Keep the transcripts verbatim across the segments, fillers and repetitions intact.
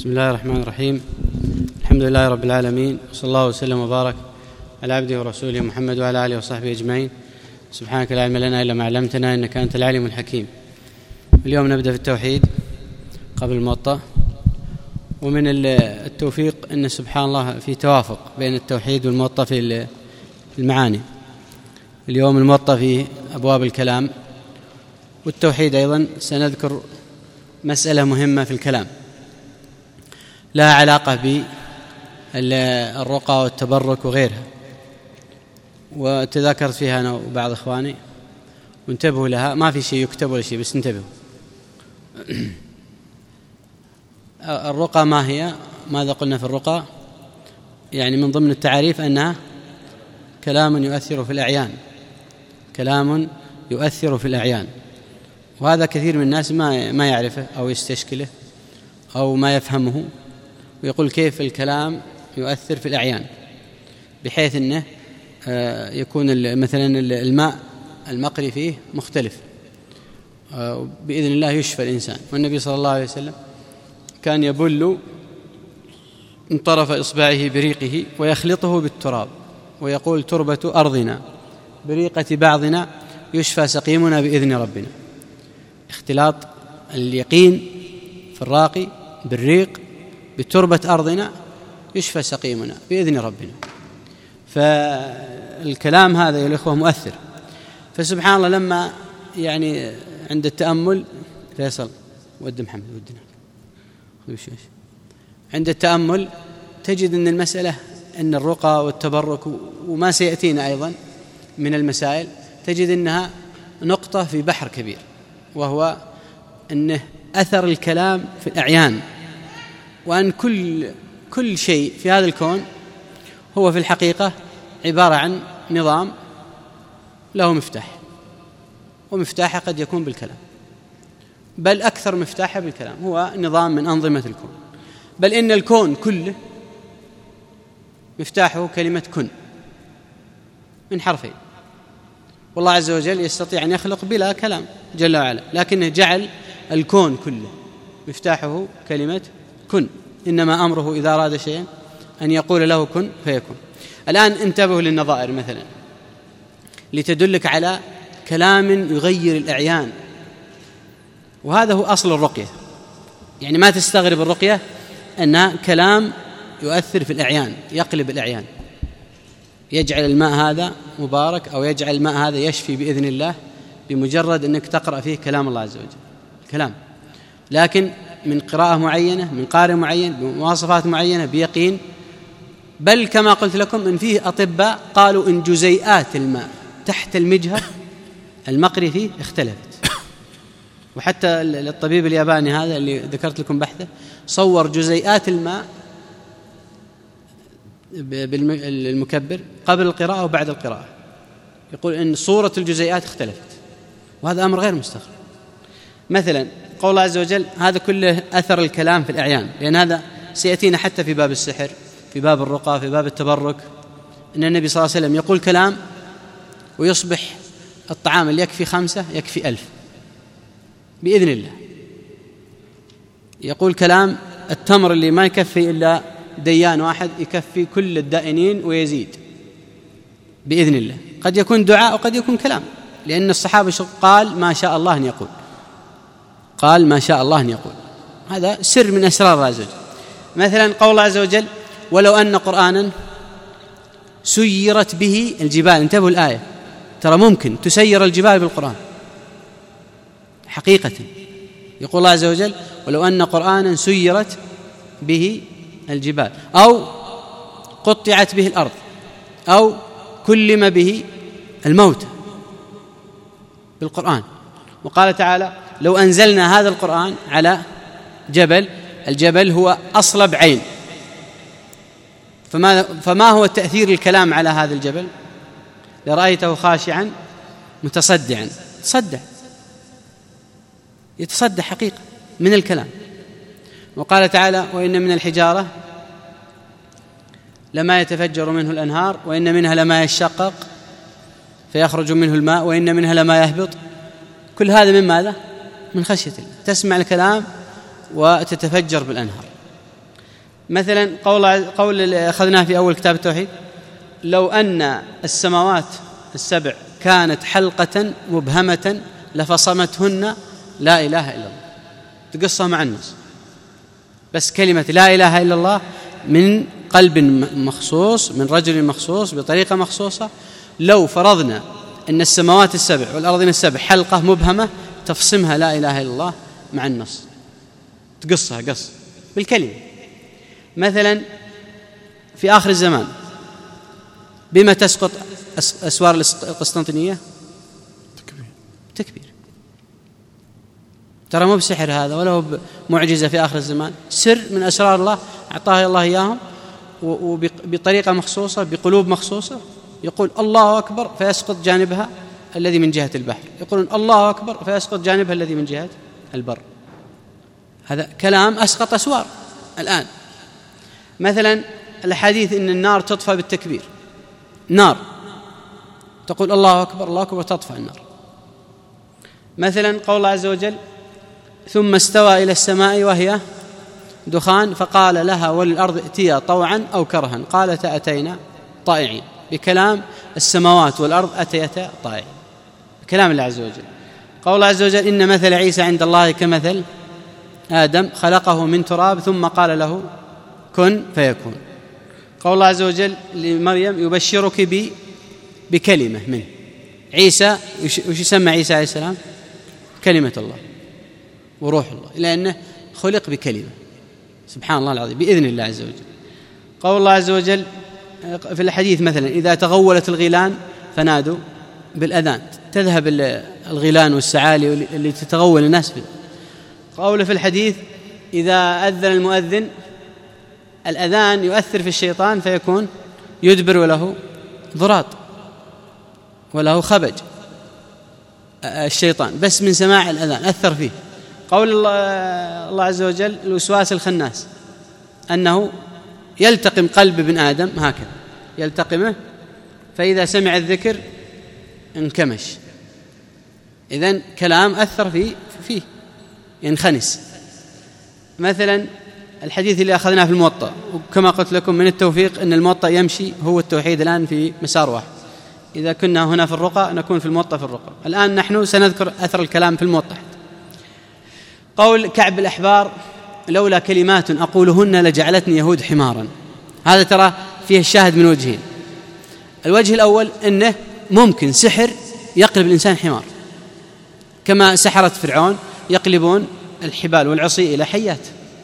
بسم الله الرحمن الرحيم. الحمد لله رب العالمين، وصلى الله وسلم وبارك على عبده ورسوله محمد وعلى آله وصحبه أجمعين. سبحانك لا علم لنا إلا ما علمتنا إنك أنت العليم الحكيم. اليوم نبدأ في التوحيد قبل الموطأ. ومن التوفيق أن سبحان الله في توافق بين التوحيد والموطأ في المعاني. اليوم الموطأ فيه أبواب الكلام، والتوحيد أيضا سنذكر مسألة مهمة في الكلام لها علاقة بالرقى والتبرك وغيرها، وتذكرت فيها أنا وبعض إخواني، وانتبهوا لها. ما في شيء يكتب ولا شيء، بس انتبهوا. الرقى ما هي؟ ماذا قلنا في الرقى؟ يعني من ضمن التعريف أنها كلام يؤثر في الأعيان، كلام يؤثر في الأعيان. وهذا كثير من الناس ما ما يعرفه أو يستشكله أو ما يفهمه، ويقول كيف الكلام يؤثر في الأعيان، بحيث أنه يكون مثلا الماء المقري فيه مختلف، بإذن الله يشفى الإنسان. والنبي صلى الله عليه وسلم كان يبل من طرف إصبعه بريقه ويخلطه بالتراب ويقول: تربة أرضنا بريقة بعضنا يشفى سقيمنا بإذن ربنا. اختلاط اليقين في الراقي بالريق بتربة أرضنا يشفى سقيمنا بإذن ربنا. فالكلام هذا يا الإخوة مؤثر. فسبحان الله لما يعني عند التأمل فيصل ود محمد ودنا عند التأمل تجد أن المسألة أن الرقى والتبرك وما سيأتينا أيضا من المسائل تجد أنها نقطة في بحر كبير، وهو أنه أثر الكلام في الأعيان، وأن كل كل شيء في هذا الكون هو في الحقيقة عبارة عن نظام له مفتاح، ومفتاحه قد يكون بالكلام، بل أكثر مفتاحه بالكلام، هو نظام من أنظمة الكون. بل إن الكون كله مفتاحه كلمة كن من حرفين، والله عز وجل يستطيع أن يخلق بلا كلام جل وعلا، لكنه جعل الكون كله مفتاحه كلمة كن. إنما أمره إذا أراد شيئا أن يقول له كن فيكون. الآن انتبهوا للنظائر مثلا لتدلك على كلام يغير الأعيان، وهذا هو أصل الرقية. يعني ما تستغرب الرقية أنها كلام يؤثر في الأعيان، يقلب الأعيان، يجعل الماء هذا مبارك أو يجعل الماء هذا يشفي بإذن الله بمجرد أنك تقرأ فيه كلام الله عز وجل، الكلام، لكن من قراءة معينة، من قارئ معين، بمواصفات معينة، بيقين. بل كما قلت لكم إن فيه أطباء قالوا إن جزيئات الماء تحت المجهر المقري فيه اختلفت. وحتى الطبيب الياباني هذا اللي ذكرت لكم بحثه صور جزيئات الماء بالمكبر قبل القراءة وبعد القراءة، يقول إن صورة الجزيئات اختلفت، وهذا أمر غير مستغرب. مثلا قول الله عز وجل هذا كله أثر الكلام في الأعيان، لأن هذا سيأتينا حتى في باب السحر، في باب الرقى، في باب التبرك، أن النبي صلى الله عليه وسلم يقول كلام ويصبح الطعام اللي يكفي خمسة يكفي ألف بإذن الله. يقول كلام التمر اللي ما يكفي إلا ديان واحد يكفي كل الدائنين ويزيد بإذن الله. قد يكون دعاء وقد يكون كلام، لأن الصحابة قال ما شاء الله أن يقول، قال ما شاء الله أن يقول. هذا سر من أسرار الله عز وجل. مثلا قول الله عز وجل ولو أن قرآنا سيرت به الجبال. انتبهوا الآية، ترى ممكن تسير الجبال بالقرآن حقيقة. يقول الله عز وجل ولو أن قرآنا سيرت به الجبال، أو قطعت به الأرض، أو كلم به الموتى بالقرآن. وقال تعالى لو أنزلنا هذا القرآن على جبل، الجبل هو أصلب عين، فما, فما هو تأثير الكلام على هذا الجبل؟ لرأيته خاشعا متصدعا، تصدع، يتصدع حقيقة من الكلام. وقال تعالى وإن من الحجارة لما يتفجر منه الأنهار وإن منها لما يشقق فيخرج منه الماء وإن منها لما يهبط. كل هذا من ماذا؟ من خشية الله. تسمع الكلام وتتفجر بالأنهار. مثلا قول قول أخذناه في أول كتاب التوحيد: لو أن السماوات السبع كانت حلقة مبهمة لفصمتهن لا إله إلا الله. تقصها مع الناس، بس كلمة لا إله إلا الله من قلب مخصوص، من رجل مخصوص، بطريقة مخصوصة. لو فرضنا أن السماوات السبع والأرضين السبع حلقة مبهمة تفصمها لا إله إلا الله مع النص، تقصها قص بالكلمة. مثلا في آخر الزمان بما تسقط أسوار القسطنطينية؟ تكبير. تكبير. ترى مو بسحر هذا ولا هو معجزة في آخر الزمان، سر من أسرار الله أعطاها الله إياهم، وبطريقة مخصوصة بقلوب مخصوصة. يقول الله أكبر فيسقط جانبها الذي من جهة البحر، يقولون الله أكبر فيسقط جانبها الذي من جهة البر. هذا كلام أسقط أسوار الآن. مثلا الحديث إن النار تطفى بالتكبير، نار تقول الله أكبر الله أكبر تطفى النار. مثلا قول الله عز وجل: ثم استوى إلى السماء وهي دخان فقال لها وللأرض ائتيا طوعا أو كرها قالتا أتينا طائعين. بكلام السماوات والأرض أتيتا طائعين، بكلام الله عز وجل. قول الله عز وجل: إن مثل عيسى عند الله كمثل آدم خلقه من تراب ثم قال له كن فيكون. قول الله عز وجل لمريم: يبشرك بي بكلمة منه. عيسى وش يسمى عيسى عليه السلام؟ كلمة الله وروح الله، لأنه خلق بكلمة، سبحان الله العظيم، بإذن الله عز وجل. قول الله عز وجل في الحديث مثلا: إذا تغولت الغيلان فنادوا بالأذان، تذهب الغيلان والسعالي اللي تتغول الناس فيه. قوله في الحديث: إذا أذن المؤذن الأذان يؤثر في الشيطان فيكون يدبر وله ضراط وله خبج الشيطان بس من سماع الأذان أثر فيه. قول الله عز وجل: الوسواس الخناس، أنه يلتقم قلب ابن آدم هكذا، يلتقمه فإذا سمع الذكر انكمش. إذن كلام أثر فيه فيه ينخنس. مثلا الحديث اللي أخذناه في الموطأ، وكما قلت لكم من التوفيق أن الموطأ يمشي هو التوحيد الآن في مسار واحد. إذا كنا هنا في الرقى نكون في الموطأ في الرقى. الآن نحن سنذكر أثر الكلام في الموطأ. قول كعب الأحبار: لولا كلمات أقولهن لجعلتني يهود حمارا. هذا ترى فيه الشاهد من وجهين. الوجه الأول أنه ممكن سحر يقلب الإنسان حمار، كما سحرة فرعون يقلبون الحبال والعصي إلى حيات.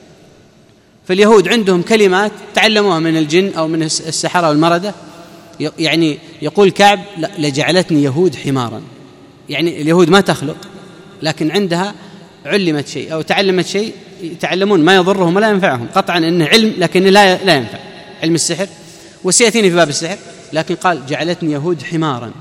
فاليهود عندهم كلمات تعلموها من الجن أو من السحرة والمردة. يعني يقول كعب: لجعلتني يهود حمارا، يعني اليهود ما تخلق لكن عندها علمت شيء أو تعلمت شيء يتعلمون ما يضرهم ولا ينفعهم، قطعا إنه علم لكن لا لا ينفع، علم السحر، وسيأتيني في باب السحر. لكن قال: جعلتني يهود حمارا.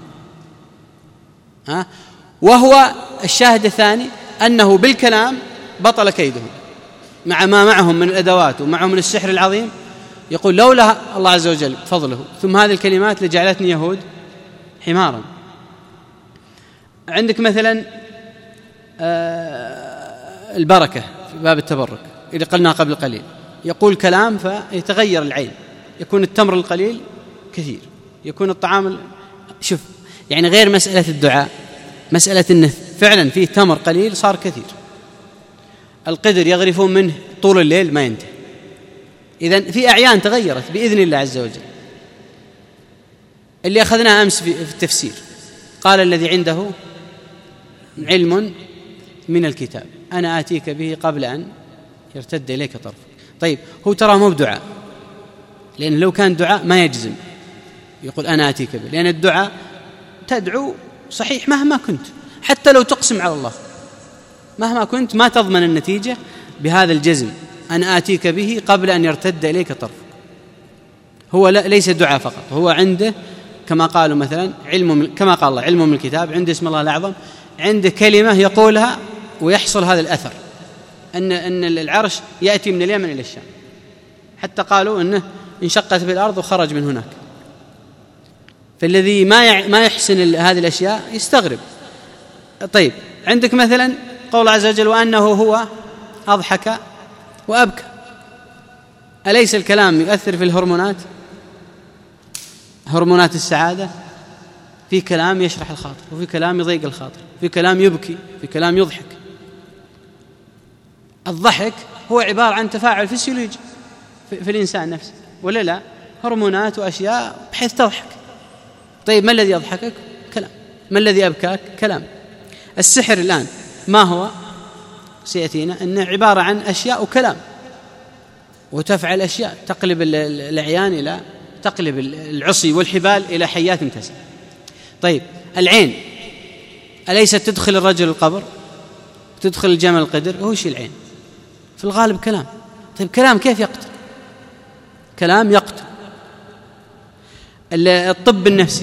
ها؟ وهو الشاهد الثاني أنه بالكلام بطل كيدهم مع ما معهم من الأدوات ومعهم من السحر العظيم. يقول: لولا الله عز وجل فضله ثم هذه الكلمات لجعلتني يهود حمارا. عندك مثلا البركة في باب التبرك اللي قلنا قبل قليل، يقول كلام فيتغير العين، يكون التمر القليل كثير، يكون الطعام. شوف يعني غير مسألة الدعاء، مسألة أنه فعلا فيه تمر قليل صار كثير. القدر يغرفون منه طول الليل ما ينتهي. إذن في أعيان تغيرت بإذن الله عز وجل. اللي أخذناه أمس في التفسير قال: الذي عنده علم من الكتاب أنا آتيك به قبل أن يرتد إليك طرفك. طيب هو ترى مو بدعاء، لأن لو كان دعاء ما يجزم يقول أنا آتيك به، لأن الدعاء تدعو صحيح مهما كنت، حتى لو تقسم على الله مهما كنت ما تضمن النتيجة بهذا الجزم أنا آتيك به قبل أن يرتد إليك طرفك. هو ليس دعاء فقط، هو عنده كما قالوا مثلا علم، كما قال الله علم من الكتاب، عنده اسم الله الأعظم، عنده كلمة يقولها ويحصل هذا الأثر، أن أن العرش يأتي من اليمن إلى الشام، حتى قالوا أنه انشقت في الأرض وخرج من هناك. فالذي ما ما يحسن هذه الأشياء يستغرب. طيب عندك مثلا قول عز وجل: وأنه هو أضحك وأبكى. أليس الكلام يؤثر في الهرمونات، هرمونات السعادة؟ في كلام يشرح الخاطر، وفي كلام يضيق الخاطر، في كلام يبكي، في كلام يضحك. الضحك هو عبارة عن تفاعل فسيولوجي في, في الإنسان نفسه، ولا لا؟ هرمونات وأشياء بحيث تضحك. طيب ما الذي يضحكك؟ كلام. ما الذي أبكاك؟ كلام. السحر الآن ما هو؟ سيأتينا أنه عبارة عن أشياء وكلام، وتفعل أشياء، تقلب الأعيان إلى، تقلب العصي والحبال إلى حيات تسعى. طيب العين أليست تدخل الرجل القبر، تدخل الجمل القدر؟ هو شيء العين في الغالب كلام. طيب كلام كيف يقتل؟ كلام يقتل. الطب النفسي،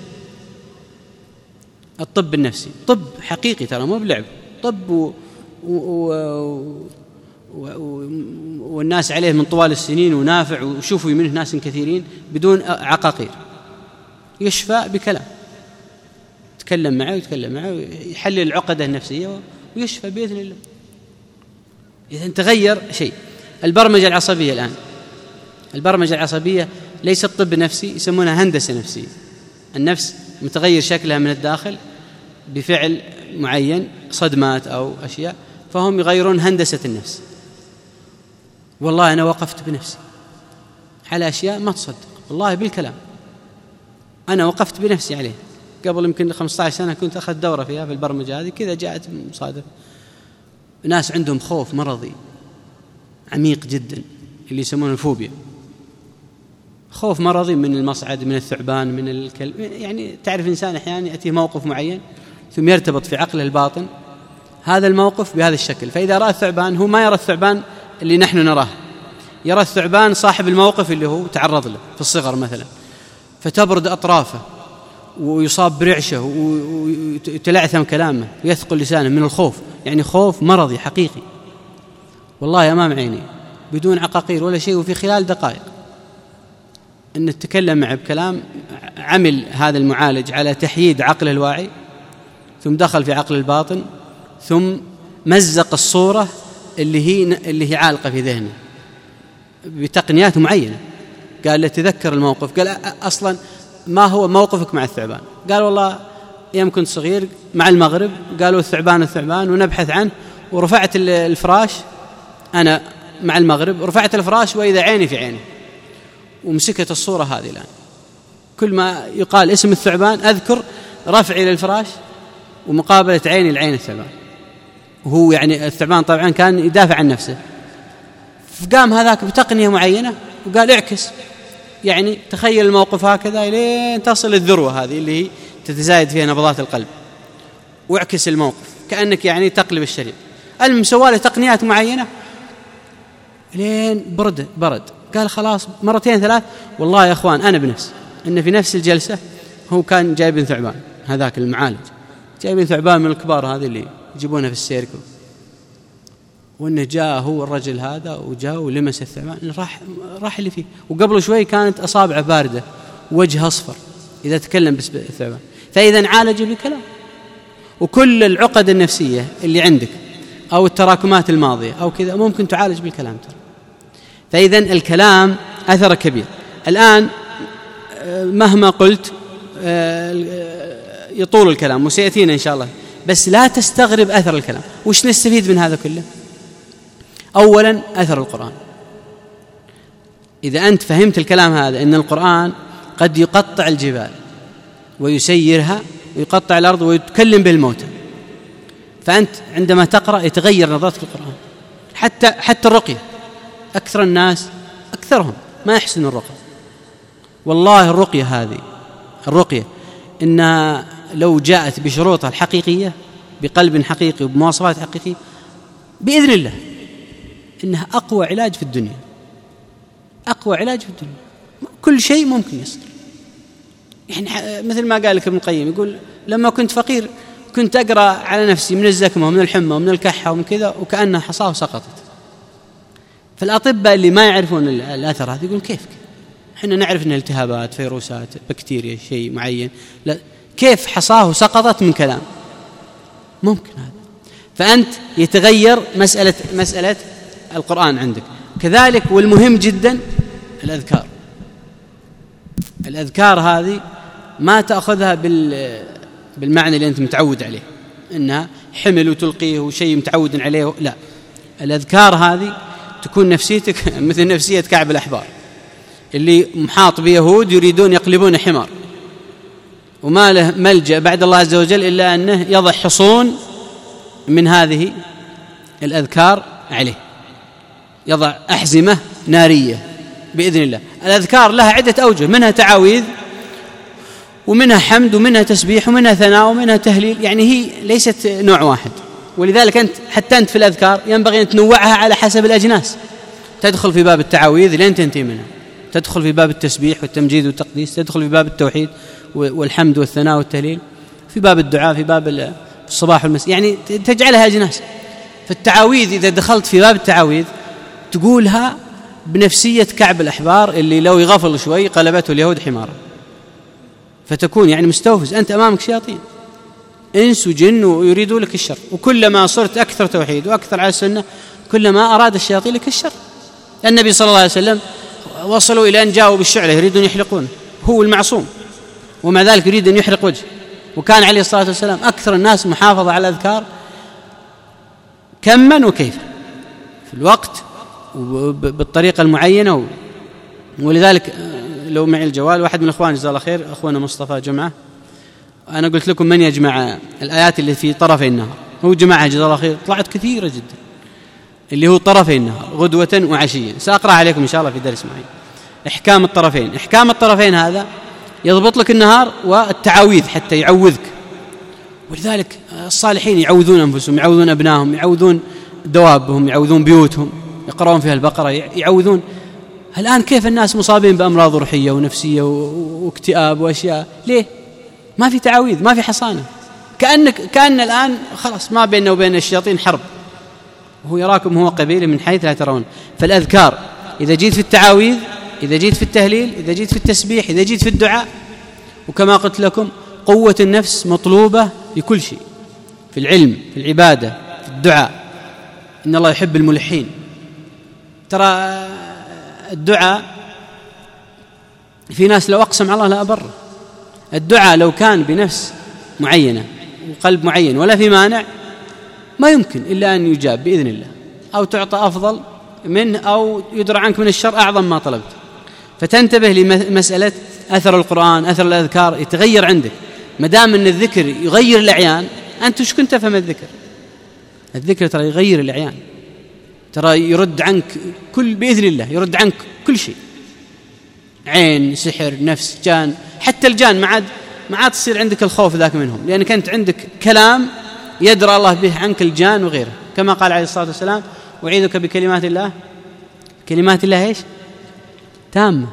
الطب النفسي طب حقيقي ترى، مو بلعب، طب و... و... و... و... والناس عليه من طوال السنين ونافع، وشوفوا منه ناس كثيرين بدون عقاقير، يشفى بكلام. يتكلم معه ويتكلم معه يحلل العقدة النفسية ويشفى بإذن الله. إذا تغير شيء. البرمجة العصبية الآن، البرمجة العصبية ليست طب نفسي، يسمونها هندسة نفسية. النفس متغير شكلها من الداخل بفعل معين، صدمات أو أشياء، فهم يغيرون هندسة النفس. والله أنا وقفت بنفسي على أشياء ما تصدق، والله بالكلام أنا وقفت بنفسي عليه. قبل يمكن خمسة عشر سنة كنت أخذ دورة فيها في البرمجة هذه، كذا جاءت مصادفة. ناس عندهم خوف مرضي عميق جدا اللي يسمونه الفوبيا، خوف مرضي من المصعد، من الثعبان، من الكلب. يعني تعرف إنسان أحيانا يأتيه موقف معين ثم يرتبط في عقله الباطن هذا الموقف بهذا الشكل، فإذا رأى الثعبان هو ما يرى الثعبان اللي نحن نراه، يرى الثعبان صاحب الموقف اللي هو تعرض له في الصغر مثلا، فتبرد أطرافه ويصاب برعشة ويتلعثم كلامه ويثقل لسانه من الخوف. يعني خوف مرضي حقيقي والله أمام عيني بدون عقاقير ولا شيء، وفي خلال دقائق أن نتكلم معه بكلام. عمل هذا المعالج على تحييد عقله الواعي، ثم دخل في عقل الباطن، ثم مزق الصورة اللي هي اللي هي عالقة في ذهنه بتقنيات معينة. قال له تذكر الموقف، قال أصلا ما هو موقفك مع الثعبان؟ قال والله يوم كنت صغير مع المغرب قالوا الثعبان الثعبان ونبحث عنه، ورفعت الفراش أنا مع المغرب، رفعت الفراش وإذا عيني في عيني، ومسكت الصورة هذه الآن. كل ما يقال اسم الثعبان أذكر رفعي للفراش ومقابلة عيني لعين الثعبان، وهو يعني الثعبان طبعا كان يدافع عن نفسه، فقام هذاك بتقنية معينة وقال اعكس، يعني تخيل الموقف هكذا لين تصل الذروة هذه اللي هي تتزايد فيها نبضات القلب، واعكس الموقف كأنك يعني تقلب الشريط. المهم سوى له تقنيات معينة لين برد برد. قال خلاص مرتين ثلاث، والله يا أخوان أنا بنفس إن في نفس الجلسة هو كان جايبين ثعبان، هذاك المعالج جايبين ثعبان من الكبار هذه اللي يجيبونها في السيركو، وإنه جاء هو الرجل هذا وجاء ولمس الثعبان، راح راح اللي فيه، وقبل شوي كانت أصابعه باردة وجه أصفر إذا تكلم بس الثعبان. فإذا عالج بكلام. وكل العقد النفسية اللي عندك أو التراكمات الماضية أو كذا ممكن تعالج بالكلام ترى. فإذا الكلام أثر كبير. الآن مهما قلت يطول الكلام وسيأتينا إن شاء الله، بس لا تستغرب أثر الكلام. وش نستفيد من هذا كله؟ أولا أثر القرآن. إذا أنت فهمت الكلام هذا أن القرآن قد يقطع الجبال ويسيرها ويقطع الأرض ويتكلم بالموتى، فأنت عندما تقرأ يتغير نظرتك القرآن. حتى حتى الرقية، أكثر الناس أكثرهم ما يحسن الرقية. والله الرقية هذه الرقية إنها لو جاءت بشروطها الحقيقية بقلب حقيقي وبمواصفات حقيقية بإذن الله إنها أقوى علاج في الدنيا، أقوى علاج في الدنيا. كل شيء ممكن يصير. يعني مثل ما قال لك ابن القيم، يقول لما كنت فقير كنت أقرأ على نفسي من الزكمة ومن الحمى ومن الكحة ومن كذا وكأنها حصاه سقطت. فالأطباء اللي ما يعرفون الأثر هذا يقول كيف إحنا نعرف أن التهابات، فيروسات، بكتيريا، شيء معين، لا كيف حصاه سقطت من كلام؟ ممكن هذا. فأنت يتغير مسألة مسألة القرآن عندك. كذلك والمهم جدا الأذكار. الأذكار هذه ما تأخذها بالمعنى اللي أنت متعود عليه إنها حمل وتلقيه وشيء متعود عليه، لا، الأذكار هذه تكون نفسيتك مثل نفسية كعب الأحبار اللي محاط بيهود يريدون يقلبون حمار، وما له ملجأ بعد الله عز وجل إلا أنه يضع حصون من هذه الأذكار عليه، يضع أحزمة نارية بإذن الله. الأذكار لها عدة أوجه، منها تعاويذ ومنها حمد ومنها تسبيح ومنها ثناء ومنها تهليل، يعني هي ليست نوع واحد. ولذلك أنت حتى أنت في الأذكار ينبغي أن تنوعها على حسب الأجناس. تدخل في باب التعاويذ لين تنتهي منها، تدخل في باب التسبيح والتمجيد والتقديس، تدخل في باب التوحيد والحمد والثناء والتهليل، في باب الدعاء، في باب الصباح والمساء، يعني تجعلها أجناس. فالتعاويذ إذا دخلت في باب التعاويذ تقولها بنفسية كعب الأحبار اللي لو يغفل شوي قلبته اليهود حمارا، فتكون يعني مستوفز، أنت أمامك شياطين إنس وجن ويريدوا لك الشر، وكلما صرت أكثر توحيد وأكثر على السنة كلما أراد الشياطين لك الشر. النبي صلى الله عليه وسلم وصلوا إلى أن جاءوا بالشعلة يريدون يحلقون، هو المعصوم ومع ذلك يريد أن يحرق وجهه، وكان عليه الصلاة والسلام أكثر الناس محافظة على الأذكار كما وكيفا في الوقت وبالطريقة المعينة. ولذلك لو معي الجوال واحد من الأخوان جزاه الله خير، أخونا مصطفى جمعة، أنا قلت لكم من يجمع الآيات اللي في طرفي النهار، هو جمعها جزاه الله خير، طلعت كثيرة جدا اللي هو طرفي النهار غدوة وعشية. سأقرأ عليكم إن شاء الله في درس معي إحكام الطرفين. إحكام الطرفين هذا يضبط لك النهار والتعاويذ حتى يعوذك. ولذلك الصالحين يعوذون أنفسهم، يعوذون أبنائهم، يعوذون دوابهم، يعوذون بيوتهم، يقرؤون فيها البقرة، يعوذون. الآن كيف الناس مصابين بأمراض روحية ونفسية واكتئاب وأشياء؟ ليه؟ ما في تعاويذ، ما في حصانة، كأنك كأن الآن خلاص ما بيننا وبين الشياطين حرب، وهو يراكم هو قبيله من حيث لا ترون. فالأذكار إذا جيت في التعاويذ، إذا جيت في التهليل، إذا جيت في التسبيح، إذا جيت في الدعاء، وكما قلت لكم قوة النفس مطلوبة بكل شيء، في العلم، في العبادة، في الدعاء. إن الله يحب الملحين. ترى الدعاء في ناس لو أقسم على الله لا أبر. الدعاء لو كان بنفس معينة وقلب معين ولا في مانع ما يمكن إلا أن يجاب بإذن الله، أو تعطى أفضل منه، أو يدرى عنك من الشر أعظم ما طلبت. فتنتبه لمسألة أثر القرآن، أثر الأذكار يتغير عندك. مدام أن الذكر يغير الأعيان، أنت وش كنت تفهم الذكر؟ الذكر ترى يغير الأعيان، ترى يرد عنك كل بإذن الله، يرد عنك كل شيء، عين، سحر، نفس، جان. حتى الجان ما عاد ما عاد تصير عندك الخوف ذاك منهم، لأنك أنت عندك كلام يدرى الله به عنك الجان وغيره، كما قال عليه الصلاة والسلام: أعيذك بكلمات الله. كلمات الله إيش؟ تامة،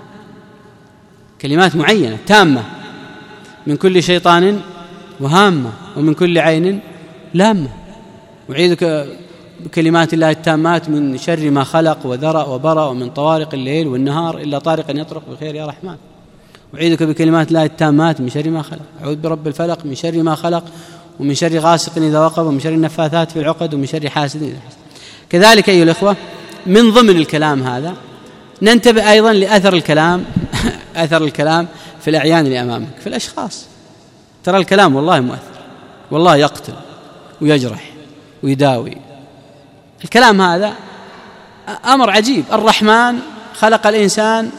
كلمات معينة تامة، من كل شيطان وهامة ومن كل عين لامة. أعيذك بكلمات الله التامات من شر ما خلق وذرأ وبرأ، ومن طوارق الليل والنهار إلا طارقا يطرق بخير يا رحمن. أعيذك بكلمات الله التامات من شر ما خلق. أعوذ برب الفلق من شر ما خلق، ومن شر غاسق إذا وقب، ومن شر النفاثات في العقد، ومن شر حاسد إذا حسد. كذلك أيها الأخوة من ضمن الكلام هذا ننتبه أيضا لأثر الكلام أثر الكلام في الأعيان اللي أمامك، في الأشخاص. ترى الكلام والله مؤثر، والله يقتل ويجرح ويداوي. الكلام هذا أمر عجيب. الرحمن خلق الإنسان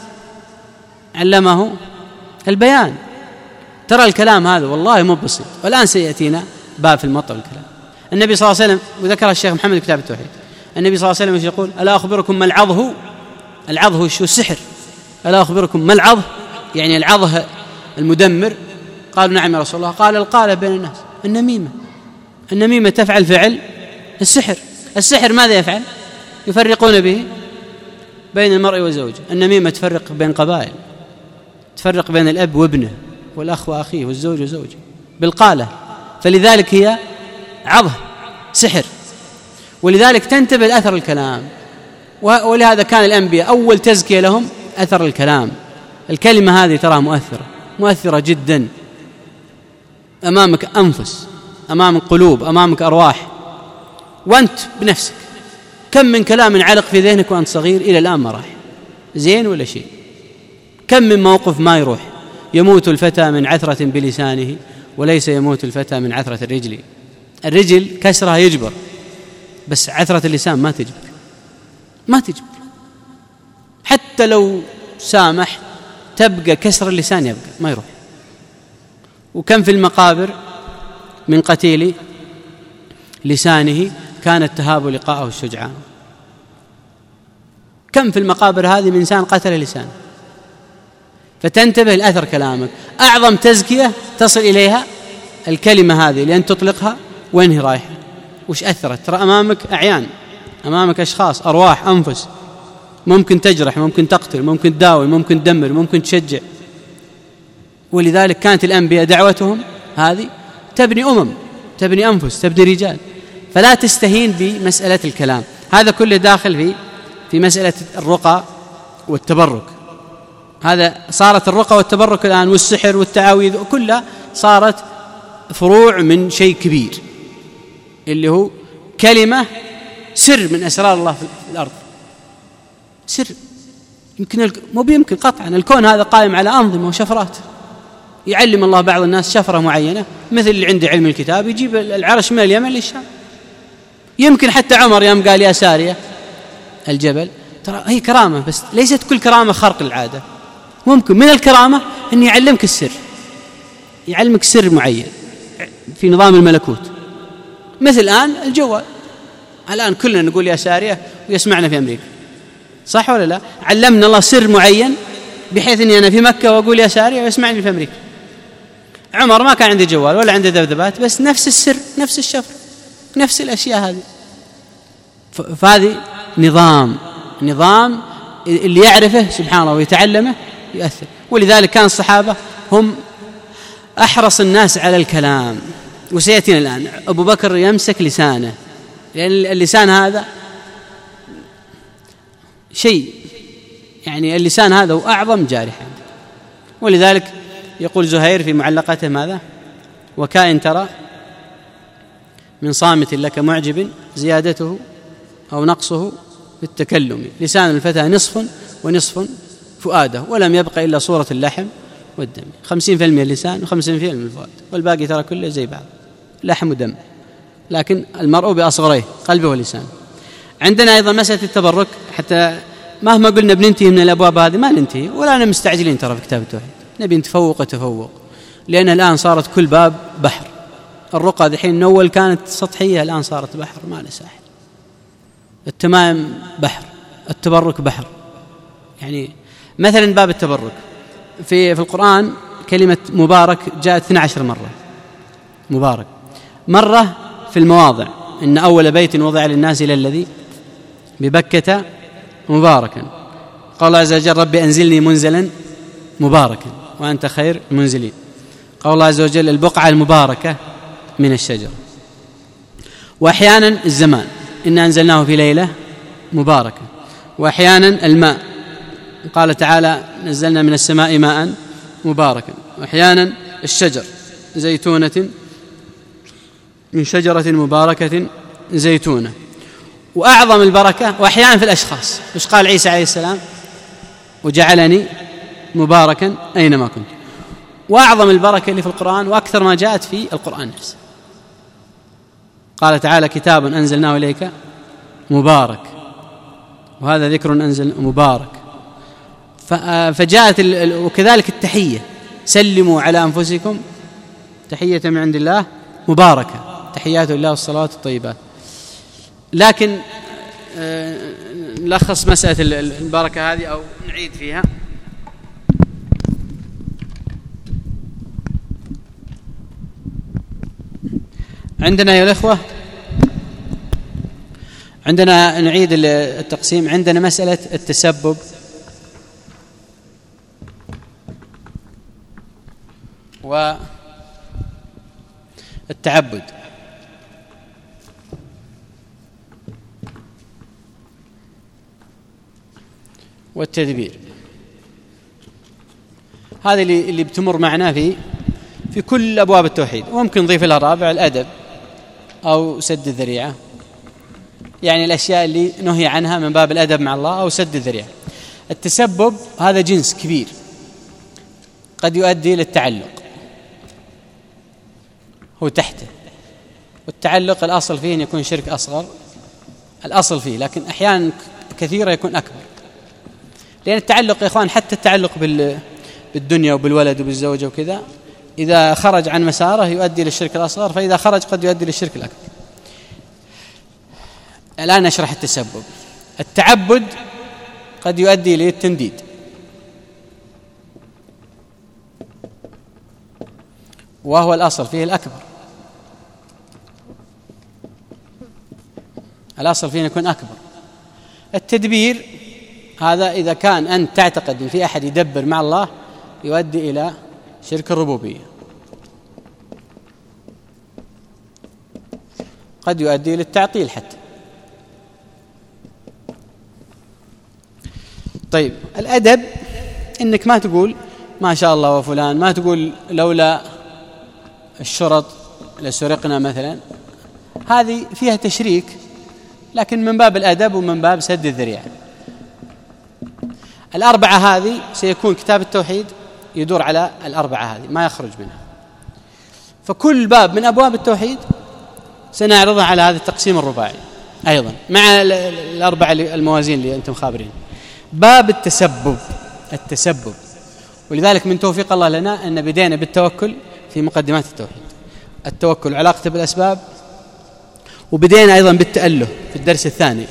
علمه البيان. ترى الكلام هذا والله مو بسيط. والآن سيأتينا باب في المطر الكلام. النبي صلى الله عليه وسلم، وذكر الشيخ محمد كتاب التوحيد، النبي صلى الله عليه وسلم يقول: ألا أخبركم ما العظه؟ العظه شو؟ السحر. ألا أخبركم ما العظه؟ يعني العظه المدمر. قالوا: نعم يا رسول الله. قال: القالة بين الناس، النميمة. النميمة تفعل فعل السحر. السحر ماذا يفعل؟ يفرقون به بين المرء وزوجه. النميمة تفرق بين قبائل، تفرق بين الأب وابنه والأخ وأخيه والزوج وزوجه بالقالة. فلذلك هي عظه، سحر. ولذلك تنتبه لأثر الكلام. ولهذا كان الأنبياء أول تزكية لهم أثر الكلام. الكلمة هذه ترى مؤثرة مؤثرة جدا. أمامك أنفس، أمامك قلوب، أمامك أرواح، وأنت بنفسك كم من كلام علق في ذهنك وأنت صغير إلى الآن ما راح، زين ولا شيء؟ كم من موقف ما يروح. يموت الفتى من عثرة بلسانه وليس يموت الفتى من عثرة الرجل. الرجل كسرها يجبر، بس عثرة اللسان ما تجبر، ما تجبر. حتى لو سامح تبقى كسر اللسان، يبقى ما يروح. وكم في المقابر من قتيل لسانه كانت تهاب لقاءه الشجعان. كم في المقابر هذه من إنسان قتل لسانه. فتنتبه لأثر كلامك. أعظم تزكية تصل إليها الكلمة هذه، لأن تطلقها وين هي رايحة، وش أثرت. ترى أمامك أعيان، أمامك أشخاص، أرواح، أنفس، ممكن تجرح، ممكن تقتل، ممكن تداوي، ممكن تدمر، ممكن تشجع. ولذلك كانت الأنبياء دعوتهم هذه تبني أمم، تبني أنفس، تبني رجال. فلا تستهين بمسألة الكلام. هذا كله داخل في في مسألة الرقى والتبرك. هذا صارت الرقى والتبرك الآن والسحر والتعاويذ كلها صارت فروع من شيء كبير، اللي هو كلمة سر من أسرار الله في الأرض. سر يمكن الك... مو بيمكن قطعا. الكون هذا قائم على أنظمة وشفرات. يعلم الله بعض الناس شفرة معينة، مثل اللي عنده علم الكتاب يجيب العرش من اليمن للشام. يمكن حتى عمر يوم قال يا سارية الجبل، ترى هي كرامة، بس ليست كل كرامة خارق العادة. ممكن من الكرامة أن يعلمك السر، يعلمك سر معين في نظام الملكوت. مثل الآن الجوال، الآن كلنا نقول يا سارية ويسمعنا في أمريكا، صح ولا لا؟ علمنا الله سر معين بحيث أني أنا في مكة وأقول يا سارية ويسمعني في أمريكا. عمر ما كان عنده جوال ولا عنده ذبذبات، بس نفس السر، نفس الشفر، نفس الأشياء هذه. فهذه نظام نظام اللي يعرفه سبحان الله ويتعلمه يؤثر. ولذلك كان الصحابة هم أحرص الناس على الكلام. وسيأتينا الآن أبو بكر يمسك لسانه، لأن اللسان هذا شيء، يعني اللسان هذا هو أعظم جارح. ولذلك يقول زهير في معلقته ماذا؟ وكائن ترى من صامت لك معجب زيادته أو نقصه بالتكلم. لسان الفتى نصف ونصف فؤاده، ولم يبقى إلا صورة اللحم والدم. خمسين في المئة اللسان وخمسين في المئة الفؤاد، والباقي ترى كله زي بعض، لحم ودم. لكن المرء بأصغريه، قلبه ولسانه. عندنا أيضا مسألة التبرك. حتى مهما قلنا بننتهي من الأبواب هذه ما ننتهي، ولا أنا مستعجلين ترى في كتاب التوحيد، نبي نتفوق وتفوق، لأن الآن صارت كل باب بحر. الرقى دحين من أول كانت سطحية، الآن صارت بحر ما له ساحل. التمائم بحر، التبرك بحر. يعني مثلا باب التبرك في في القرآن كلمة مبارك جاءت اثنتي عشرة مرة. مبارك مرة في المواضع، إن أول بيت وضع للناس إلى الذي ببكة مباركا. قال الله عز وجل ربي أنزلني منزلا مباركا وأنت خير المنزلين. قال الله عز وجل البقعة المباركة من الشجرة. وأحيانا الزمان، إن أنزلناه في ليلة مباركة. وأحيانا الماء، قال تعالى نزلنا من السماء ماء مباركا. وأحيانا الشجر زيتونة من شجرة مباركة زيتونة. وأعظم البركة وأحيانا في الأشخاص، وش قال عيسى عليه السلام؟ وجعلني مباركا أينما كنت. وأعظم البركة اللي في القرآن وأكثر ما جاءت في القرآن نفسه، قال تعالى كتاب أنزلناه إليك مبارك، وهذا ذكر أنزل مبارك. فجاءت وكذلك التحية، سلموا على أنفسكم تحية من عند الله مباركة، تحيات الله والصلوات الطيبات. لكن نلخص مسألة البركة هذه أو نعيد فيها. عندنا يا الأخوة، عندنا نعيد التقسيم. عندنا مسألة التسبب والتعبد. والتدبير. هذا اللي اللي بتمر معنا في في كل أبواب التوحيد. وممكن نضيف لها رابع الأدب أو سد الذريعة. يعني الأشياء اللي نهي عنها من باب الأدب مع الله أو سد الذريعة. التسبب هذا جنس كبير قد يؤدي للتعلق، هو تحته، والتعلق الأصل فيه أن يكون شرك أصغر الأصل فيه، لكن أحيانا كثيرة يكون أكبر، لأن التعلق يا إخوان حتى التعلق بالدنيا وبالولد وبالزوجة وكذا إذا خرج عن مساره يؤدي للشرك الأصغر، فإذا خرج قد يؤدي للشرك الأكبر. الآن نشرح التسبب. التعبد قد يؤدي للتنديد، وهو الأصل فيه الأكبر، الأصل فيه أن يكون أكبر. التدبير هذا إذا كان أنت تعتقد أن في أحد يدبر مع الله يؤدي إلى شرك الربوبية، قد يؤدي للتعطيل حتى. طيب الأدب إنك ما تقول ما شاء الله وفلان، ما تقول لولا الشرط لسرقنا مثلا، هذه فيها تشريك لكن من باب الأدب ومن باب سد الذريعة. الأربعة هذه سيكون كتاب التوحيد يدور على الأربعة هذه ما يخرج منها، فكل باب من أبواب التوحيد سنعرضها على هذا التقسيم الرباعي أيضا مع الأربعة الموازين اللي أنتم خابرين. باب التسبب، التسبب ولذلك من توفيق الله لنا أن بدينا بالتوكل في مقدمات التوحيد، التوكل علاقته بالأسباب، وبدينا أيضا بالتأله في الدرس الثاني،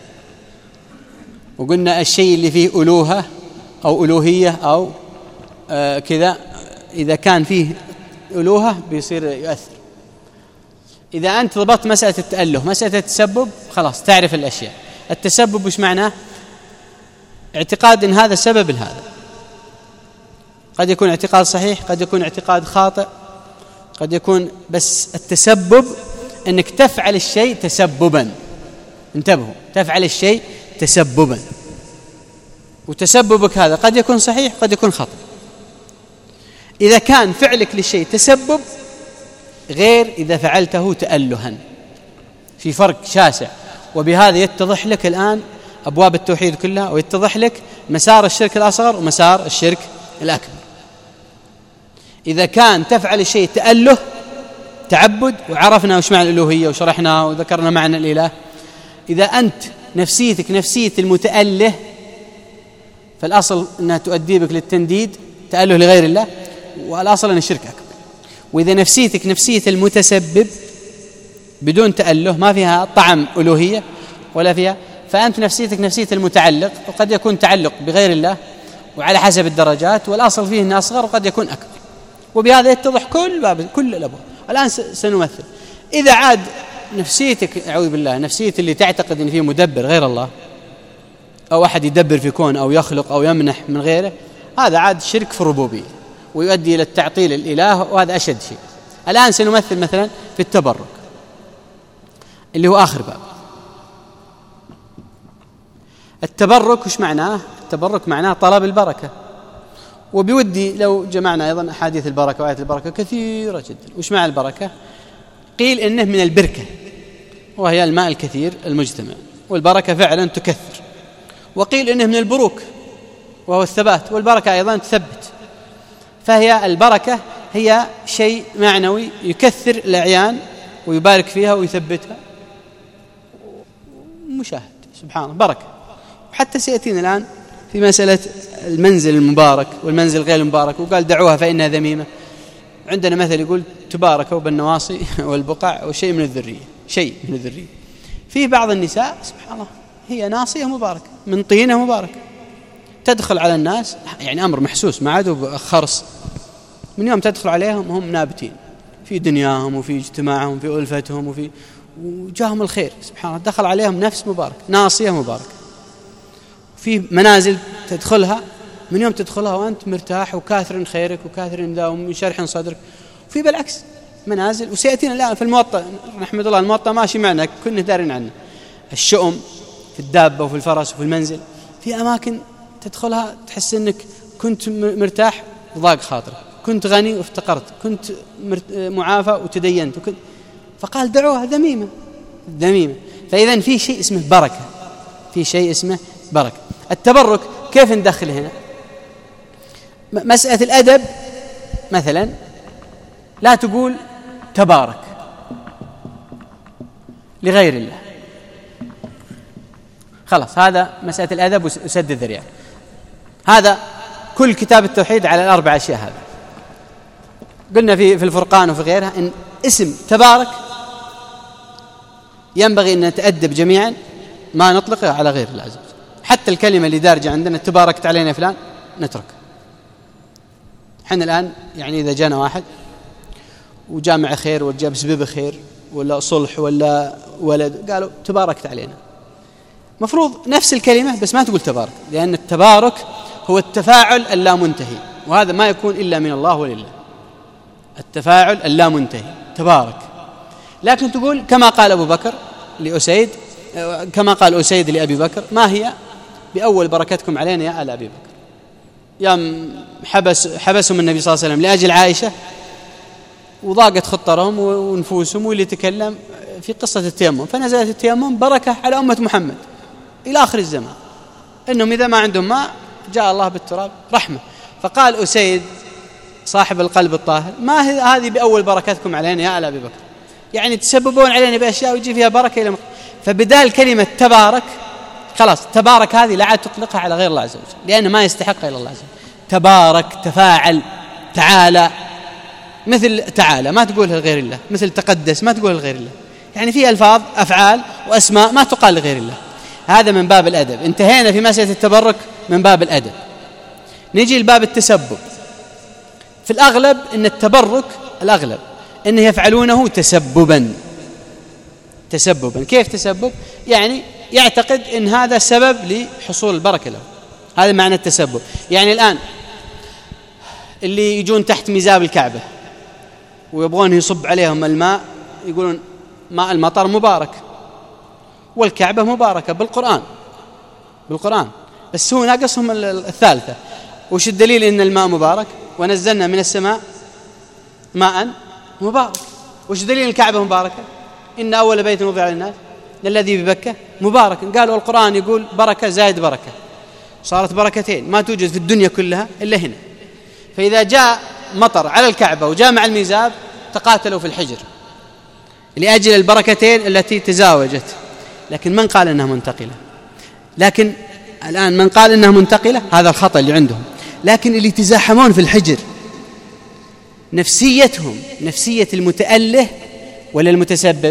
وقلنا الشيء اللي فيه ألوهة أو ألوهية أو آه كذا إذا كان فيه ألوهة بيصير يؤثر. إذا أنت ضبطت مسألة التأله مسألة التسبب خلاص تعرف الأشياء. التسبب وش معناه؟ اعتقاد إن هذا سبب لهذا، قد يكون اعتقاد صحيح قد يكون اعتقاد خاطئ قد يكون، بس التسبب أنك تفعل الشيء تسببا، انتبهوا، تفعل الشيء تسببا، وتسببك هذا قد يكون صحيح قد يكون خطأ. إذا كان فعلك للشيء تسبب غير إذا فعلته تألها، في فرق شاسع، وبهذا يتضح لك الآن أبواب التوحيد كلها، ويتضح لك مسار الشرك الأصغر ومسار الشرك الأكبر. إذا كان تفعل الشيء تأله تعبد، وعرفنا وش معنى الألوهية وشرحنا وذكرنا معنى الإله، إذا أنت نفسيتك نفسية المتأله فالأصل أنها تؤدي بك للتنديد، تأله لغير الله، والأصل أن الشرك أكبر. وإذا نفسيتك نفسية المتسبب بدون تأله ما فيها طعم ألوهية ولا فيها، فأنت نفسيتك نفسية المتعلق، وقد يكون تعلق بغير الله وعلى حسب الدرجات، والأصل فيه أنه أصغر وقد يكون أكبر. وبهذا يتضح كل باب كل الأبواب. الآن سنمثل. إذا عاد نفسيتك أعوذ بالله نفسية اللي تعتقد أن فيه مدبر غير الله أو أحد يدبر في كون أو يخلق أو يمنح من غيره، هذا عاد شرك في الربوبية ويؤدي إلى التعطيل الإله، وهذا أشد شيء. الآن سنمثل مثلا في التبرك اللي هو آخر باب. التبرك وش معناه؟ التبرك معناه طلب البركة، وبودي لو جمعنا أيضا أحاديث البركة وآيات البركة كثيرة جدا. وش معنى البركة؟ قيل إنه من البركة وهي الماء الكثير المجتمع، والبركة فعلا تكثر. وقيل إنه من البروك وهو الثبات، والبركة أيضا تثبت. فهي البركة هي شيء معنوي يكثر الأعيان ويبارك فيها ويثبتها، مشاهد سبحان الله بركة. وحتى سيأتينا الآن في مسألة المنزل المبارك والمنزل غير المبارك، وقال دعوها فإنها ذميمة. عندنا مثل يقول تباركوا بالنواصي والبقع وشيء من الذرية، شيء من الذرية. في بعض النساء سبحان الله هي ناصية مباركة من طينة مباركة، تدخل على الناس يعني أمر محسوس ما عادوا خرص، من يوم تدخل عليهم هم نابتين في دنياهم وفي اجتماعهم وفي ألفتهم وفي وجاهم الخير سبحان الله، دخل عليهم نفس مبارك ناصية مباركة. في منازل تدخلها من يوم تدخلها وأنت مرتاح وكاثر خيرك وكاثر ذا ومنشرح صدرك. في بالعكس منازل، وسيأتينا الآن في الموطأ نحمد الله الموطأ ماشي معنا كنا دارين عنه، الشؤم في الدابة وفي الفرس وفي المنزل، في أماكن تدخلها تحس أنك كنت مرتاح وضاق خاطرك، كنت غني وافتقرت، كنت معافى وتدينت وكنت. فقال دعوها ذميمة ذميمة. فإذا في شيء اسمه بركة، في شيء اسمه بركة. التبرك كيف ندخل هنا؟ مسألة الأدب مثلا لا تقول تبارك لغير الله، خلاص هذا مسألة الأدب وسد الذريعة. هذا كل كتاب التوحيد على الأربع أشياء. هذا قلنا في في الفرقان وفي غيرها إن اسم تبارك ينبغي أن نتأدب جميعا ما نطلقه على غير الله عز وجل. حتى الكلمة اللي دارجة عندنا تباركت علينا فلان نترك. حين الآن يعني إذا جانا واحد وجامع خير وجاب سبب خير ولا صلح ولا ولد قالوا تباركت علينا، مفروض نفس الكلمة بس ما تقول تبارك، لأن التبارك هو التفاعل اللا منتهي، وهذا ما يكون إلا من الله ولله. التفاعل اللا منتهي تبارك. لكن تقول كما قال أبو بكر لأسيد، كما قال أسيد لأبي بكر: ما هي بأول بركتكم علينا يا آل أبي بكر؟ يا حبس حبسهم النبي صلى الله عليه وسلم لأجل عائشة وضاقت خطرهم ونفوسهم، واللي تكلم في قصة التيمم، فنزلت التيمم بركة على أمة محمد إلى آخر الزمان، إنهم إذا ما عندهم ماء جاء الله بالتراب رحمة. فقال أسيد صاحب القلب الطاهر: ما هذه بأول بركتكم علينا يا آل أبي بكر؟ يعني تسببون علينا بأشياء ويجي فيها بركة إلى مقام. فبدال كلمة تبارك خلاص تبارك هذه لا عاد تطلقها على غير الله عز وجل، لأن ما يستحق إلا الله عز وجل. تبارك تفاعل، تعالى، مثل تعالى ما تقولها لغير الله، مثل تقدس ما تقولها لغير الله. يعني في ألفاظ أفعال وأسماء ما تقال لغير الله. هذا من باب الأدب. انتهينا في مسألة التبرك من باب الأدب. نجي لباب التسبب. في الأغلب إن التبرك الأغلب إنه يفعلونه تسببا. تسببا كيف تسبب؟ يعني يعتقد إن هذا سبب لحصول البركة له. هذا معنى التسبب. يعني الآن اللي يجون تحت ميزاب الكعبة ويبغون يصب عليهم الماء يقولون ماء المطر مبارك، والكعبة مباركة بالقرآن بالقرآن بس هو ناقصهم الثالثة. وش الدليل إن الماء مبارك؟ ونزلنا من السماء ماء مبارك. وش دليل الكعبة مباركة؟ إن أول بيت وضع للناس الذي ببكة مبارك. قالوا القرآن يقول بركة زائد بركة، صارت بركتين ما توجد في الدنيا كلها إلا هنا. فإذا جاء مطر على الكعبة وجاء مع الميزاب تقاتلوا في الحجر لأجل البركتين التي تزاوجت. لكن من قال إنها منتقلة؟ لكن الآن من قال إنها منتقلة هذا الخطأ اللي عندهم. لكن اللي تزاحمون في الحجر نفسيتهم نفسية المتأله ولا المتسبب؟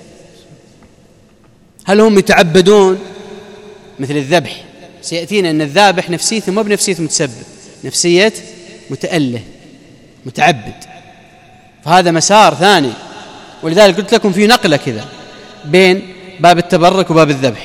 هل هم يتعبدون مثل الذبح؟ سيأتينا أن الذابح نفسيته مو بنفسية متسبب، نفسية متأله متعبد. فهذا مسار ثاني. ولذلك قلت لكم في نقلة كذا بين باب التبرك وباب الذبح.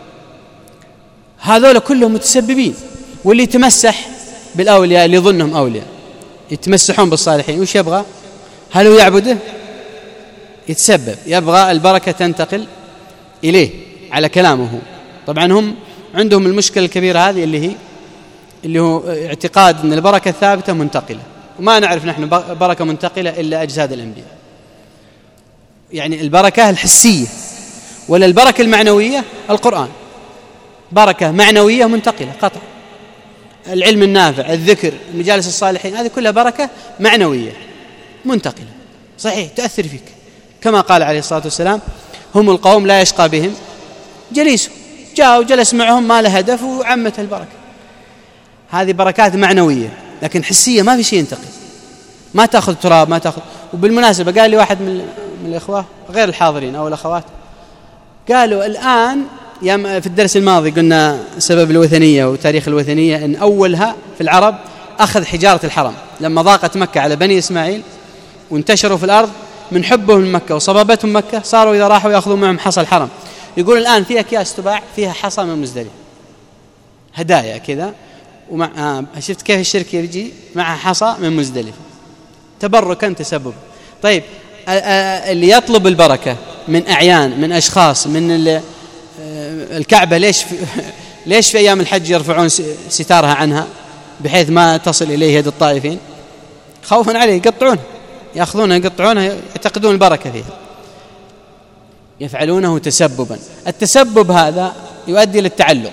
هذول كلهم متسببين. واللي يتمسح بالأولياء اللي يظنهم أولياء يتمسحون بالصالحين وش يبغى؟ هل هو يعبده؟ يتسبب، يبغى البركة تنتقل إليه على كلامه. طبعا هم عندهم المشكلة الكبيرة هذه اللي هي اللي هو اعتقاد أن البركة الثابتة منتقلة، وما نعرف نحن بركة منتقلة إلا أجساد الأنبياء. يعني البركة الحسية ولا البركة المعنوية؟ القرآن بركة معنوية منتقلة قطع. العلم النافع، الذكر، مجالس الصالحين، هذه كلها بركة معنوية منتقلة صحيح تأثر فيك. كما قال عليه الصلاة والسلام: هم القوم لا يشقى بهم جليسهم. جاء وجلس معهم ما له هدف وعمت البركة. هذه بركات معنوية، لكن حسية ما في شيء ينتقل، ما تأخذ تراب ما تأخذ. وبالمناسبة قال لي واحد من, من الإخوة غير الحاضرين أو الأخوات، قالوا الآن في الدرس الماضي قلنا سبب الوثنية وتاريخ الوثنية أن أولها في العرب أخذ حجارة الحرم لما ضاقت مكة على بني إسماعيل وانتشروا في الأرض من حبهم لمكة وصبابتهم مكة، صاروا إذا راحوا يأخذوا معهم حصى الحرم. يقول الآن فيها أكياس تباع فيها حصى من مزدلفة هدايا كذا، ومع آه شفت كيف الشركة يجي معها حصى من مزدلفة تبركا تسبب. طيب اللي يطلب البركة من أعيان من أشخاص من الكعبة ليش في ليش في أيام الحج يرفعون ستارها عنها بحيث ما تصل إليه يد الطائفين؟ خوفا عليه يقطعونها، يأخذونها يقطعونها يعتقدون البركة فيها. يفعلونه تسببا. التسبب هذا يؤدي للتعلق،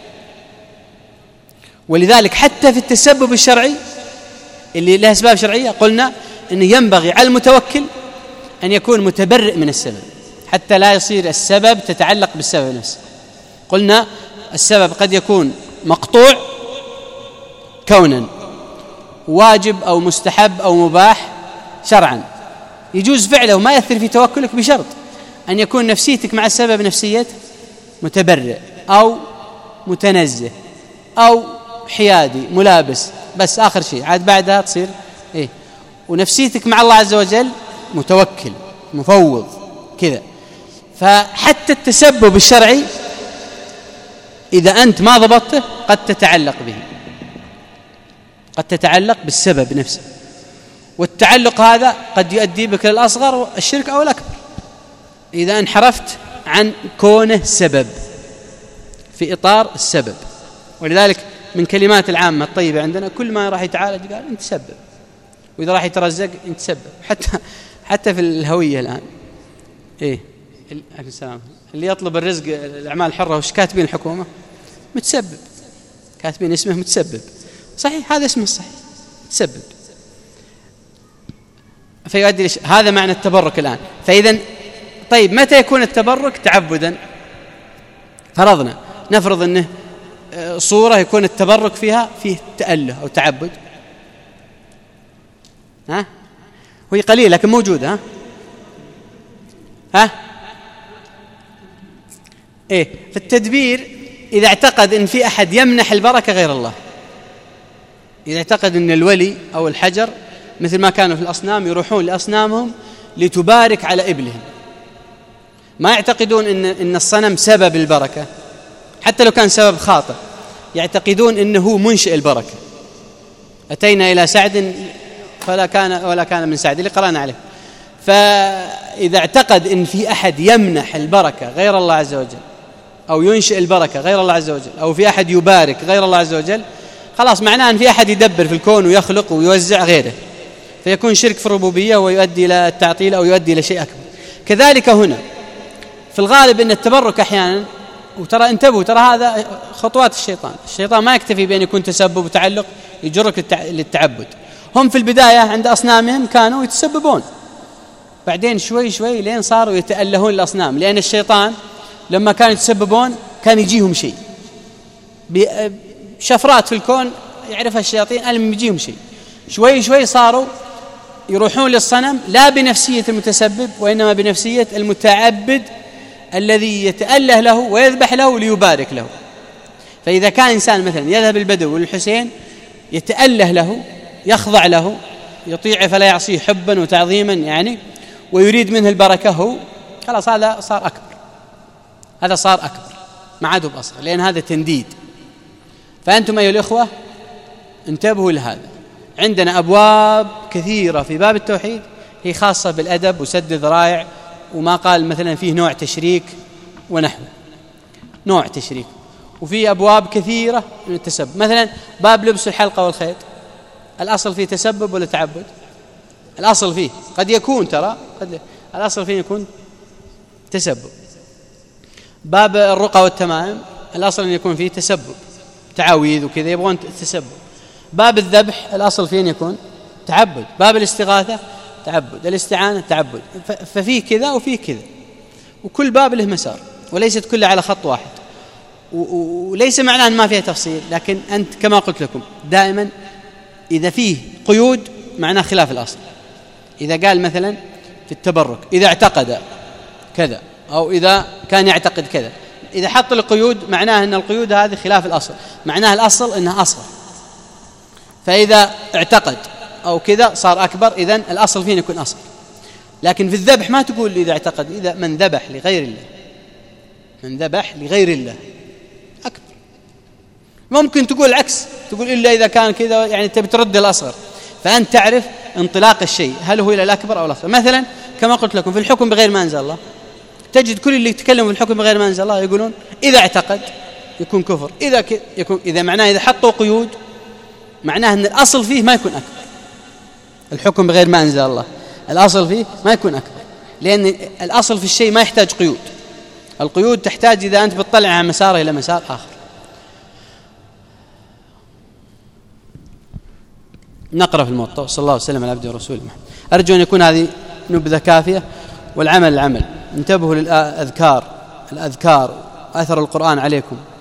ولذلك حتى في التسبب الشرعي اللي له أسباب شرعية قلنا أنه ينبغي على المتوكل أن يكون متبرئ من السبب حتى لا يصير السبب تتعلق بالسبب نفسه. قلنا السبب قد يكون مقطوع كونا، واجب أو مستحب أو مباح شرعا، يجوز فعله وما يأثر في توكلك بشرط أن يكون نفسيتك مع السبب نفسية متبرئ أو متنزه أو حيادي ملابس، بس آخر شيء عاد بعدها تصير إيه، ونفسيتك مع الله عز وجل متوكل مفوض كذا. فحتى التسبب الشرعي إذا أنت ما ضبطته قد تتعلق به، قد تتعلق بالسبب نفسه، والتعلق هذا قد يؤدي بك للأصغر الشرك أو الأكبر إذا انحرفت عن كونه سبب في إطار السبب. ولذلك من كلمات العامة الطيبة عندنا كل ما راح يتعالج قال أنت سبب، وإذا راح يترزق أنت سبب. حتى حتى في الهوية الآن إيه السلام اللي يطلب الرزق الأعمال الحرة وش كاتبين الحكومة متسبب، كاتبين اسمه متسبب، صحيح هذا اسمه الصحيح متسبب. فيؤدي لش... هذا معنى التبرك الآن. فإذا طيب متى يكون التبرك تعبدا؟ فرضنا نفرض أنه صورة يكون التبرك فيها فيه تأله أو تعبد، ها وهي قليل لكن موجودة، ها ها إيه في التدبير إذا اعتقد أن في أحد يمنح البركة غير الله، إذا اعتقد أن الولي أو الحجر مثل ما كانوا في الأصنام يروحون لأصنامهم لتبارك على إبلهم، ما يعتقدون إن إن الصنم سبب البركة حتى لو كان سبب خاطئ، يعتقدون إنه هو منشئ البركة. أتينا إلى سعد فلا كان ولا كان من سعد اللي قرأنا عليه. فإذا اعتقد إن في أحد يمنح البركة غير الله عز وجل أو ينشئ البركة غير الله عز وجل أو في أحد يبارك غير الله عز وجل، خلاص معناه أن في أحد يدبر في الكون ويخلق ويوزع غيره، فيكون شرك في الربوبية ويؤدي إلى التعطيل أو يؤدي إلى شيء أكبر. كذلك هنا في الغالب أن التبرك أحيانا، وترى انتبهوا ترى هذا خطوات الشيطان، الشيطان ما يكتفي بأن يكون تسبب وتعلق يجرك للتعبد. هم في البداية عند أصنامهم كانوا يتسببون، بعدين شوي شوي لين صاروا يتألهون الأصنام، لأن الشيطان لما كانوا يتسببون كان يجيهم شيء بشفرات في الكون يعرفها الشياطين، ألم يجيهم شيء، شوي شوي صاروا يروحون للصنم لا بنفسية المتسبب وإنما بنفسية المتعبد الذي يتأله له ويذبح له ليبارك له. فإذا كان إنسان مثلا يذهب البدو والحسين يتأله له يخضع له يطيع فلا يعصيه حبا وتعظيما يعني ويريد منه البركة، هو خلاص هذا صار أكبر، هذا صار أكبر ما عاد بأصغر، لأن هذا تنديد. فأنتم أيها الإخوة انتبهوا لهذا. عندنا أبواب كثيرة في باب التوحيد هي خاصة بالأدب وسد الذرائع، وما قال مثلا فيه نوع تشريك ونحوه نوع تشريك، وفي أبواب كثيرة من التسبب. مثلا باب لبس الحلقة والخيط، الأصل فيه تسبب ولا تعبد؟ الأصل فيه قد يكون ترى قد الأصل فيه يكون تسبب. باب الرقى والتمائم الأصل أن يكون فيه تسبب، تعاويذ وكذا يبغون تسبب. باب الذبح الأصل فيه أن يكون تعبد. باب الاستغاثة تعبد، الاستعانة تعبد. ففيه كذا وفيه كذا، وكل باب له مسار وليست كلها على خط واحد، وليس معناه أن ما فيها تفصيل، لكن أنت كما قلت لكم دائما إذا فيه قيود معناه خلاف الأصل. إذا قال مثلا في التبرك إذا اعتقد كذا أو إذا كان يعتقد كذا، إذا حط القيود معناه أن القيود هذه خلاف الأصل، معناه الأصل أنها أصغر. فإذا اعتقد أو كذا صار أكبر، إذن الأصل فيه يكون أصغر. لكن في الذبح ما تقول إذا اعتقد، إذا من ذبح لغير الله، من ذبح لغير الله أكبر. ممكن تقول العكس، تقول إلا إذا كان كذا، يعني تبي ترد الأصغر. فأنت تعرف انطلاق الشيء هل هو إلى الأكبر أو الأصغر. مثلا كما قلت لكم في الحكم بغير ما أنزل الله، تجد كل اللي يتكلموا في الحكم بغير ما أنزل الله يقولون إذا اعتقد يكون كفر، إذا يكون إذا معناه إذا حطوا قيود معناه أن الأصل فيه ما يكون أكبر. الحكم بغير ما أنزل الله الأصل فيه ما يكون أكبر، لأن الأصل في الشيء ما يحتاج قيود، القيود تحتاج إذا أنت بتطلع عن مسار إلى مسار آخر. نقرأ في الموطأ. صلى الله عليه وسلم على عبده ورسوله محمد. أرجو أن يكون هذه نبذة كافية، والعمل العمل. انتبهوا للأذكار، الأذكار أثر القرآن عليكم.